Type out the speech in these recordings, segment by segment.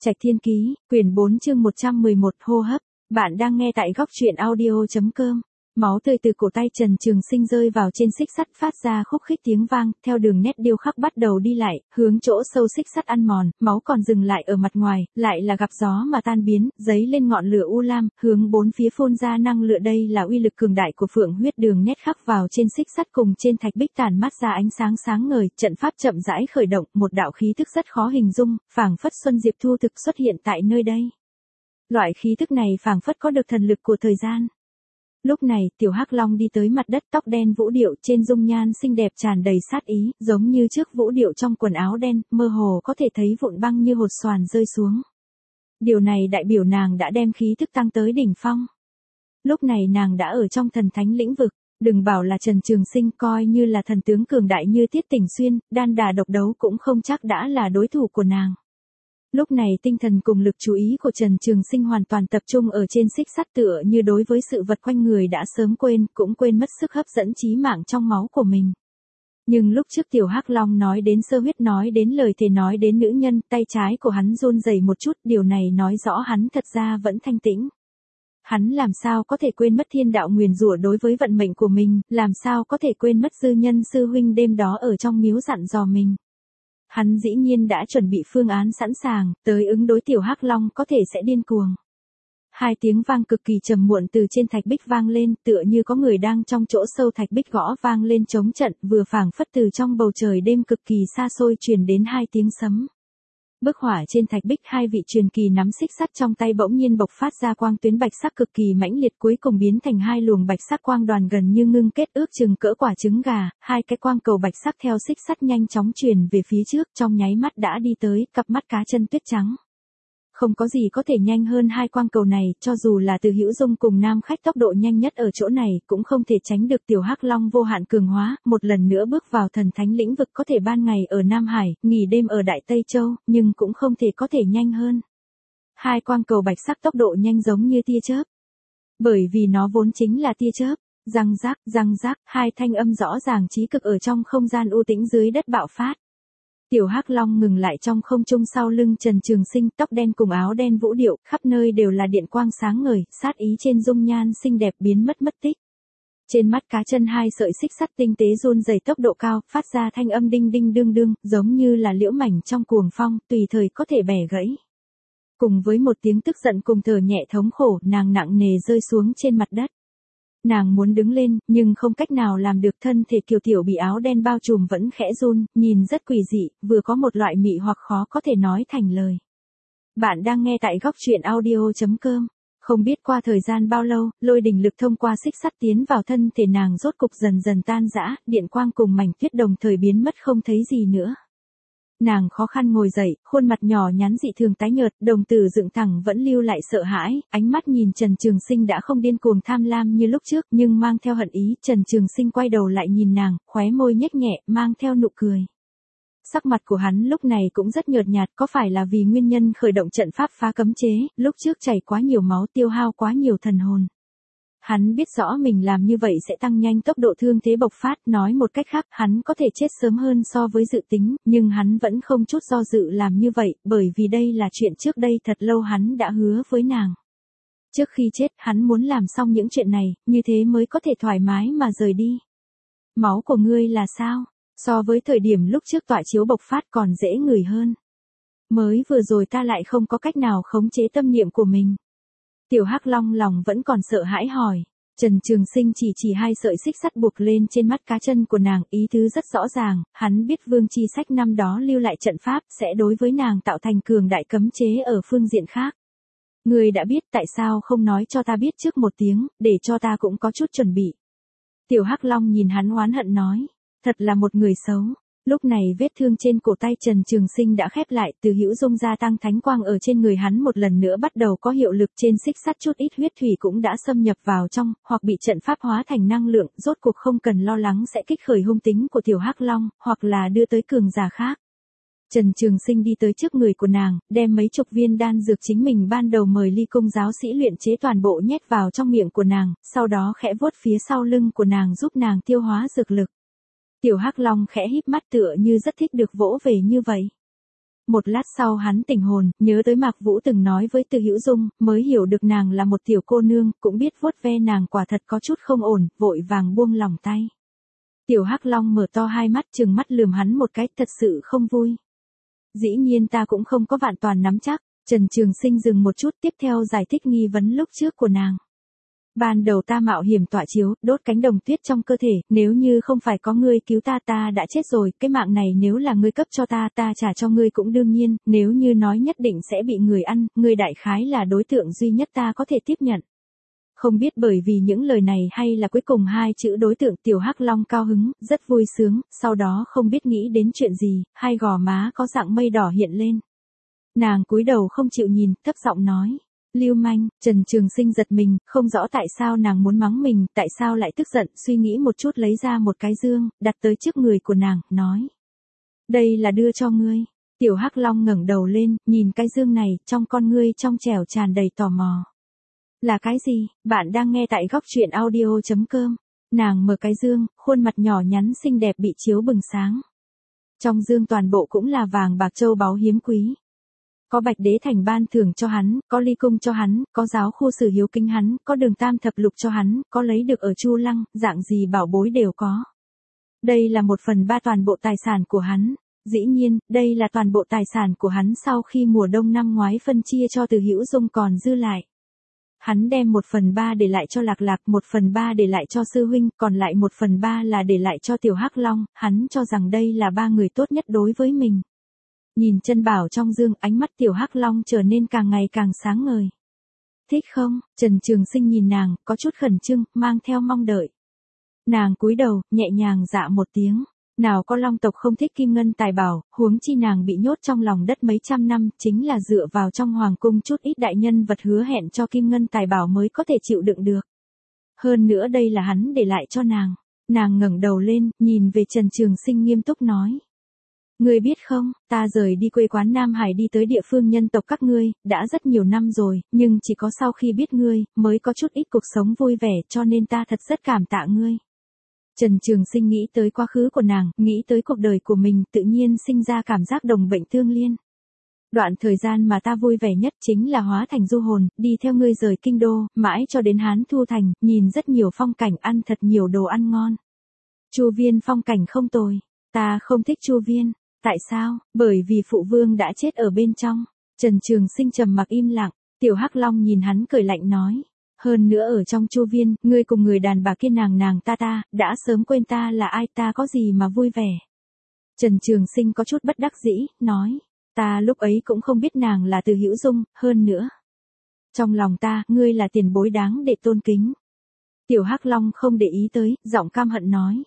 Trạch Thiên Ký, quyển 4 chương 111 hô hấp. Bạn đang nghe tại góc truyện audio.com. Máu tươi từ cổ tay Trần Trường Sinh rơi vào trên xích sắt phát ra khúc khích tiếng vang, theo đường nét điêu khắc bắt đầu đi lại, hướng chỗ sâu xích sắt ăn mòn, máu còn dừng lại ở mặt ngoài, lại là gặp gió mà tan biến, giấy lên ngọn lửa u lam, hướng bốn phía phun ra năng lượng. Đây là uy lực cường đại của phượng huyết, đường nét khắc vào trên xích sắt cùng trên thạch bích tản mát ra ánh sáng sáng ngời, trận pháp chậm rãi khởi động, một đạo khí tức rất khó hình dung, phảng phất Xuân Diệp Thu thực xuất hiện tại nơi đây. Loại khí tức này phảng phất có được thần lực của thời gian. Lúc này, tiểu hắc long đi tới mặt đất, tóc đen vũ điệu, trên dung nhan xinh đẹp tràn đầy sát ý, giống như trước vũ điệu trong quần áo đen, mơ hồ có thể thấy vụn băng như hột xoàn rơi xuống. Điều này đại biểu nàng đã đem khí thức tăng tới đỉnh phong. Lúc này nàng đã ở trong thần thánh lĩnh vực, đừng bảo là Trần Trường Sinh, coi như là thần tướng cường đại như Tiết Tỉnh Xuyên, đan đà độc đấu cũng không chắc đã là đối thủ của nàng. Lúc này tinh thần cùng lực chú ý của Trần Trường Sinh hoàn toàn tập trung ở trên xích sắt, tựa như đối với sự vật quanh người đã sớm quên, cũng quên mất sức hấp dẫn chí mạng trong máu của mình. Nhưng lúc trước tiểu hắc long nói đến sơ huyết, nói đến lời thề, nói đến nữ nhân, tay trái của hắn run rẩy một chút, điều này nói rõ hắn thật ra vẫn thanh tĩnh. Hắn làm sao có thể quên mất thiên đạo nguyền rủa đối với vận mệnh của mình, làm sao có thể quên mất dư nhân sư huynh đêm đó ở trong miếu dặn dò mình. Hắn dĩ nhiên đã chuẩn bị phương án sẵn sàng, tới ứng đối tiểu hắc long có thể sẽ điên cuồng. Hai tiếng vang cực kỳ trầm muộn từ trên thạch bích vang lên, tựa như có người đang trong chỗ sâu thạch bích gõ vang lên chống trận, vừa phảng phất từ trong bầu trời đêm cực kỳ xa xôi truyền đến hai tiếng sấm. Bức hỏa trên thạch bích, hai vị truyền kỳ nắm xích sắt trong tay bỗng nhiên bộc phát ra quang tuyến bạch sắc cực kỳ mãnh liệt, cuối cùng biến thành hai luồng bạch sắc quang đoàn gần như ngưng kết, ước chừng cỡ quả trứng gà, hai cái quang cầu bạch sắc theo xích sắt nhanh chóng truyền về phía trước, trong nháy mắt đã đi tới cặp mắt cá chân tuyết trắng. Không có gì có thể nhanh hơn hai quang cầu này, cho dù là Từ Hữu Dung cùng Nam Khách tốc độ nhanh nhất ở chỗ này, cũng không thể tránh được tiểu hắc long vô hạn cường hóa, một lần nữa bước vào thần thánh lĩnh vực, có thể ban ngày ở Nam Hải, nghỉ đêm ở Đại Tây Châu, nhưng cũng không thể có thể nhanh hơn. Hai quang cầu bạch sắc tốc độ nhanh giống như tia chớp. Bởi vì nó vốn chính là tia chớp, răng rác, hai thanh âm rõ ràng chí cực ở trong không gian u tĩnh dưới đất bạo phát. Tiểu hắc long ngừng lại trong không trung sau lưng Trần Trường Sinh, tóc đen cùng áo đen vũ điệu, khắp nơi đều là điện quang sáng ngời, sát ý trên dung nhan xinh đẹp biến mất tích. Trên mắt cá chân hai sợi xích sắt tinh tế run rẩy tốc độ cao, phát ra thanh âm đinh đinh đương đương, giống như là liễu mảnh trong cuồng phong, tùy thời có thể bẻ gãy. Cùng với một tiếng tức giận cùng thở nhẹ thống khổ, nàng nặng nề rơi xuống trên mặt đất. Nàng muốn đứng lên, nhưng không cách nào làm được, thân thể kiều tiểu bị áo đen bao trùm vẫn khẽ run, nhìn rất quỷ dị, vừa có một loại mị hoặc khó có thể nói thành lời. Bạn đang nghe tại góc truyện audio.com. Không biết qua thời gian bao lâu, lôi đình lực thông qua xích sắt tiến vào thân thể nàng, rốt cục dần dần tan rã, điện quang cùng mảnh tuyết đồng thời biến mất không thấy gì nữa. Nàng khó khăn ngồi dậy, khuôn mặt nhỏ nhắn dị thường tái nhợt, đồng tử dựng thẳng vẫn lưu lại sợ hãi, ánh mắt nhìn Trần Trường Sinh đã không điên cuồng tham lam như lúc trước, nhưng mang theo hận ý. Trần Trường Sinh quay đầu lại nhìn nàng, khóe môi nhếch nhẹ, mang theo nụ cười. Sắc mặt của hắn lúc này cũng rất nhợt nhạt, có phải là vì nguyên nhân khởi động trận pháp phá cấm chế, lúc trước chảy quá nhiều máu, tiêu hao quá nhiều thần hồn. Hắn biết rõ mình làm như vậy sẽ tăng nhanh tốc độ thương thế bộc phát, nói một cách khác, hắn có thể chết sớm hơn so với dự tính, nhưng hắn vẫn không chút do dự làm như vậy, bởi vì đây là chuyện trước đây thật lâu hắn đã hứa với nàng. Trước khi chết, hắn muốn làm xong những chuyện này, như thế mới có thể thoải mái mà rời đi. Máu của ngươi là sao? So với thời điểm lúc trước tọa chiếu bộc phát còn dễ ngửi hơn. Mới vừa rồi ta lại không có cách nào khống chế tâm niệm của mình. Tiểu hắc long lòng vẫn còn sợ hãi hỏi. Trần Trường Sinh chỉ hai sợi xích sắt buộc lên trên mắt cá chân của nàng, ý tứ rất rõ ràng, hắn biết Vương Chi Sách năm đó lưu lại trận pháp sẽ đối với nàng tạo thành cường đại cấm chế ở phương diện khác. Ngươi đã biết, tại sao không nói cho ta biết trước một tiếng, để cho ta cũng có chút chuẩn bị. Tiểu hắc long nhìn hắn oán hận nói, thật là một người xấu. Lúc này vết thương trên cổ tay Trần Trường Sinh đã khép lại, Từ Hữu Dung gia tăng thánh quang ở trên người hắn một lần nữa bắt đầu có hiệu lực, trên xích sắt chút ít huyết thủy cũng đã xâm nhập vào trong, hoặc bị trận pháp hóa thành năng lượng, rốt cuộc không cần lo lắng sẽ kích khởi hung tính của tiểu hắc long, hoặc là đưa tới cường giả khác. Trần Trường Sinh đi tới trước người của nàng, đem mấy chục viên đan dược chính mình ban đầu mời Ly Cung giáo sĩ luyện chế toàn bộ nhét vào trong miệng của nàng, sau đó khẽ vuốt phía sau lưng của nàng giúp nàng tiêu hóa dược lực. Tiểu hắc long khẽ híp mắt tựa như rất thích được vỗ về như vậy. Một lát sau hắn tỉnh hồn, nhớ tới Mạc Vũ từng nói với Từ Hữu Dung, mới hiểu được nàng là một tiểu cô nương, cũng biết vuốt ve nàng quả thật có chút không ổn, vội vàng buông lòng tay. Tiểu Hắc Long mở to hai mắt trừng mắt lườm hắn một cái, thật sự không vui. Dĩ nhiên ta cũng không có vạn toàn nắm chắc, Trần Trường Sinh dừng một chút tiếp theo giải thích nghi vấn lúc trước của nàng. Ban đầu ta mạo hiểm tỏa chiếu, đốt cánh đồng tuyết trong cơ thể, nếu như không phải có ngươi cứu ta ta đã chết rồi, cái mạng này nếu là ngươi cấp cho ta ta trả cho ngươi cũng đương nhiên, nếu như nói nhất định sẽ bị người ăn, ngươi đại khái là đối tượng duy nhất ta có thể tiếp nhận. Không biết bởi vì những lời này hay là cuối cùng hai chữ đối tượng Tiểu Hắc Long cao hứng, rất vui sướng, sau đó không biết nghĩ đến chuyện gì, hai gò má có dạng mây đỏ hiện lên. Nàng cúi đầu không chịu nhìn, thấp giọng nói. Lưu manh, Trần Trường Sinh giật mình, không rõ tại sao nàng muốn mắng mình, tại sao lại tức giận, suy nghĩ một chút lấy ra một cái dương, đặt tới trước người của nàng, nói. Đây là đưa cho ngươi. Tiểu Hắc Long ngẩng đầu lên, nhìn cái dương này, trong con ngươi trong trẻo tràn đầy tò mò. Là cái gì? Bạn đang nghe tại góc truyện audio.com. Nàng mở cái dương, khuôn mặt nhỏ nhắn xinh đẹp bị chiếu bừng sáng. Trong dương toàn bộ cũng là vàng bạc châu báu hiếm quý. Có Bạch Đế Thành ban thưởng cho hắn, có ly cung cho hắn, có giáo khu sử hiếu kính hắn, có đường tam thập lục cho hắn, có lấy được ở Chu Lăng, dạng gì bảo bối đều có. Đây là 1/3 toàn bộ tài sản của hắn. Dĩ nhiên, đây là toàn bộ tài sản của hắn sau khi mùa đông năm ngoái phân chia cho Từ Hữu Dung còn dư lại. Hắn đem 1/3 để lại cho Lạc Lạc, 1/3 để lại cho sư huynh, còn lại 1/3 là để lại cho Tiểu Hắc Long, hắn cho rằng đây là ba người tốt nhất đối với mình. Nhìn chân bảo trong dương, ánh mắt Tiểu Hắc Long trở nên càng ngày càng sáng ngời. Thích không? Trần Trường Sinh nhìn nàng, có chút khẩn trương, mang theo mong đợi. Nàng cúi đầu, nhẹ nhàng dạ một tiếng. Nào có long tộc không thích kim ngân tài bảo, huống chi nàng bị nhốt trong lòng đất mấy trăm năm, chính là dựa vào trong hoàng cung chút ít đại nhân vật hứa hẹn cho kim ngân tài bảo mới có thể chịu đựng được. Hơn nữa đây là hắn để lại cho nàng. Nàng ngẩng đầu lên, nhìn về Trần Trường Sinh nghiêm túc nói. Ngươi biết không, ta rời đi quê quán Nam Hải đi tới địa phương nhân tộc các ngươi, đã rất nhiều năm rồi, nhưng chỉ có sau khi biết ngươi, mới có chút ít cuộc sống vui vẻ cho nên ta thật rất cảm tạ ngươi. Trần Trường Sinh nghĩ tới quá khứ của nàng, nghĩ tới cuộc đời của mình, tự nhiên sinh ra cảm giác đồng bệnh tương liên. Đoạn thời gian mà ta vui vẻ nhất chính là hóa thành du hồn, đi theo ngươi rời kinh đô, mãi cho đến Hán Thu Thành, nhìn rất nhiều phong cảnh, ăn thật nhiều đồ ăn ngon. Chu Viên phong cảnh không tồi, ta không thích Chu Viên. Tại sao? Bởi vì phụ vương đã chết ở bên trong. Trần Trường Sinh trầm mặc im lặng, Tiểu Hắc Long nhìn hắn cười lạnh nói. Hơn nữa ở trong Chu Viên, ngươi cùng người đàn bà kia nàng ta, đã sớm quên ta là ai, ta có gì mà vui vẻ. Trần Trường Sinh có chút bất đắc dĩ, nói. Ta lúc ấy cũng không biết nàng là Từ Hữu Dung, hơn nữa. Trong lòng ta, ngươi là tiền bối đáng để tôn kính. Tiểu Hắc Long không để ý tới, giọng cam hận nói.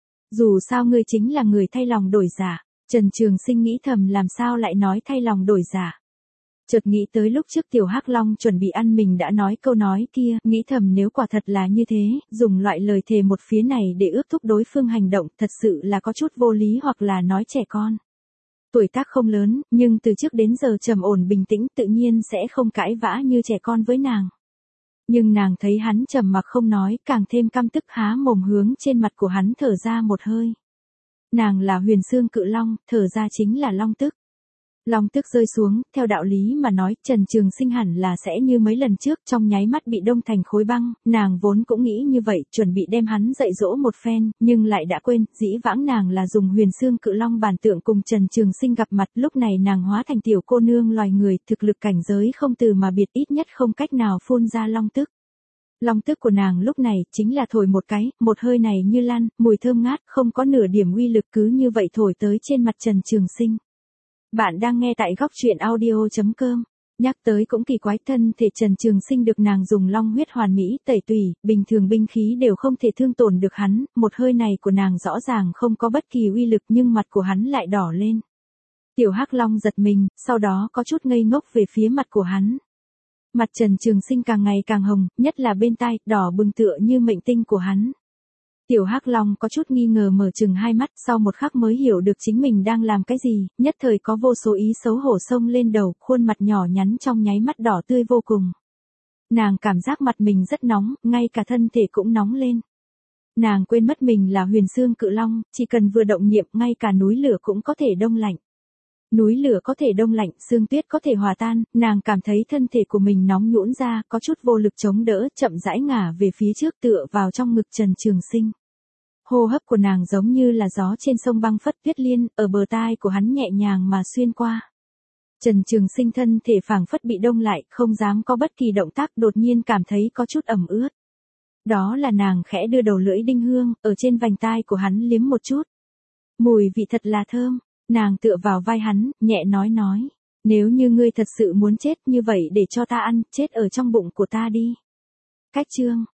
Dù sao ngươi chính là người thay lòng đổi dạ. Trần Trường Sinh nghĩ thầm làm sao lại nói thay lòng đổi dạ. Chợt nghĩ tới lúc trước Tiểu Hắc Long chuẩn bị ăn mình đã nói câu nói kia, nghĩ thầm nếu quả thật là như thế, dùng loại lời thề một phía này để ước thúc đối phương hành động thật sự là có chút vô lý hoặc là nói trẻ con. Tuổi tác không lớn, nhưng từ trước đến giờ trầm ổn bình tĩnh tự nhiên sẽ không cãi vã như trẻ con với nàng. Nhưng nàng thấy hắn trầm mặc không nói, càng thêm căm tức há mồm hướng trên mặt của hắn thở ra một hơi. Nàng là Huyền Xương Cự Long, thở ra chính là long tức. Long tức rơi xuống, theo đạo lý mà nói, Trần Trường Sinh hẳn là sẽ như mấy lần trước trong nháy mắt bị đông thành khối băng, nàng vốn cũng nghĩ như vậy, chuẩn bị đem hắn dạy dỗ một phen, nhưng lại đã quên, dĩ vãng nàng là dùng Huyền Xương Cự Long bản tượng cùng Trần Trường Sinh gặp mặt, lúc này nàng hóa thành tiểu cô nương loài người, thực lực cảnh giới không từ mà biệt, ít nhất không cách nào phun ra long tức. Long tức của nàng lúc này chính là thổi một cái, một hơi này như lan, mùi thơm ngát, không có nửa điểm uy lực cứ như vậy thổi tới trên mặt Trần Trường Sinh. Bạn đang nghe tại góc truyện audio.com. Nhắc tới cũng kỳ quái, thân thể Trần Trường Sinh được nàng dùng long huyết hoàn mỹ tẩy tủy, bình thường binh khí đều không thể thương tổn được hắn, một hơi này của nàng rõ ràng không có bất kỳ uy lực nhưng mặt của hắn lại đỏ lên. Tiểu Hắc Long giật mình, sau đó có chút ngây ngốc về phía mặt của hắn. Mặt Trần Trường Sinh càng ngày càng hồng, nhất là bên tai, đỏ bừng tựa như mệnh tinh của hắn. Tiểu Hắc Long có chút nghi ngờ mở chừng hai mắt, sau một khắc mới hiểu được chính mình đang làm cái gì, nhất thời có vô số ý xấu hổ xông lên đầu, khuôn mặt nhỏ nhắn trong nháy mắt đỏ tươi vô cùng. Nàng cảm giác mặt mình rất nóng, ngay cả thân thể cũng nóng lên. Nàng quên mất mình là Huyền Xương Cự Long, chỉ cần vừa động niệm ngay cả núi lửa cũng có thể đông lạnh. Núi lửa có thể đông lạnh, sương tuyết có thể hòa tan, nàng cảm thấy thân thể của mình nóng nhũn ra, có chút vô lực chống đỡ, chậm rãi ngả về phía trước tựa vào trong ngực Trần Trường Sinh. Hô hấp của nàng giống như là gió trên sông băng phất tuyết liên, ở bờ tai của hắn nhẹ nhàng mà xuyên qua. Trần Trường Sinh thân thể phảng phất bị đông lại, không dám có bất kỳ động tác, đột nhiên cảm thấy có chút ẩm ướt. Đó là nàng khẽ đưa đầu lưỡi đinh hương, ở trên vành tai của hắn liếm một chút. Mùi vị thật là thơm, nàng tựa vào vai hắn, nhẹ nói. Nếu như ngươi thật sự muốn chết như vậy để cho ta ăn, chết ở trong bụng của ta đi. Cách chương.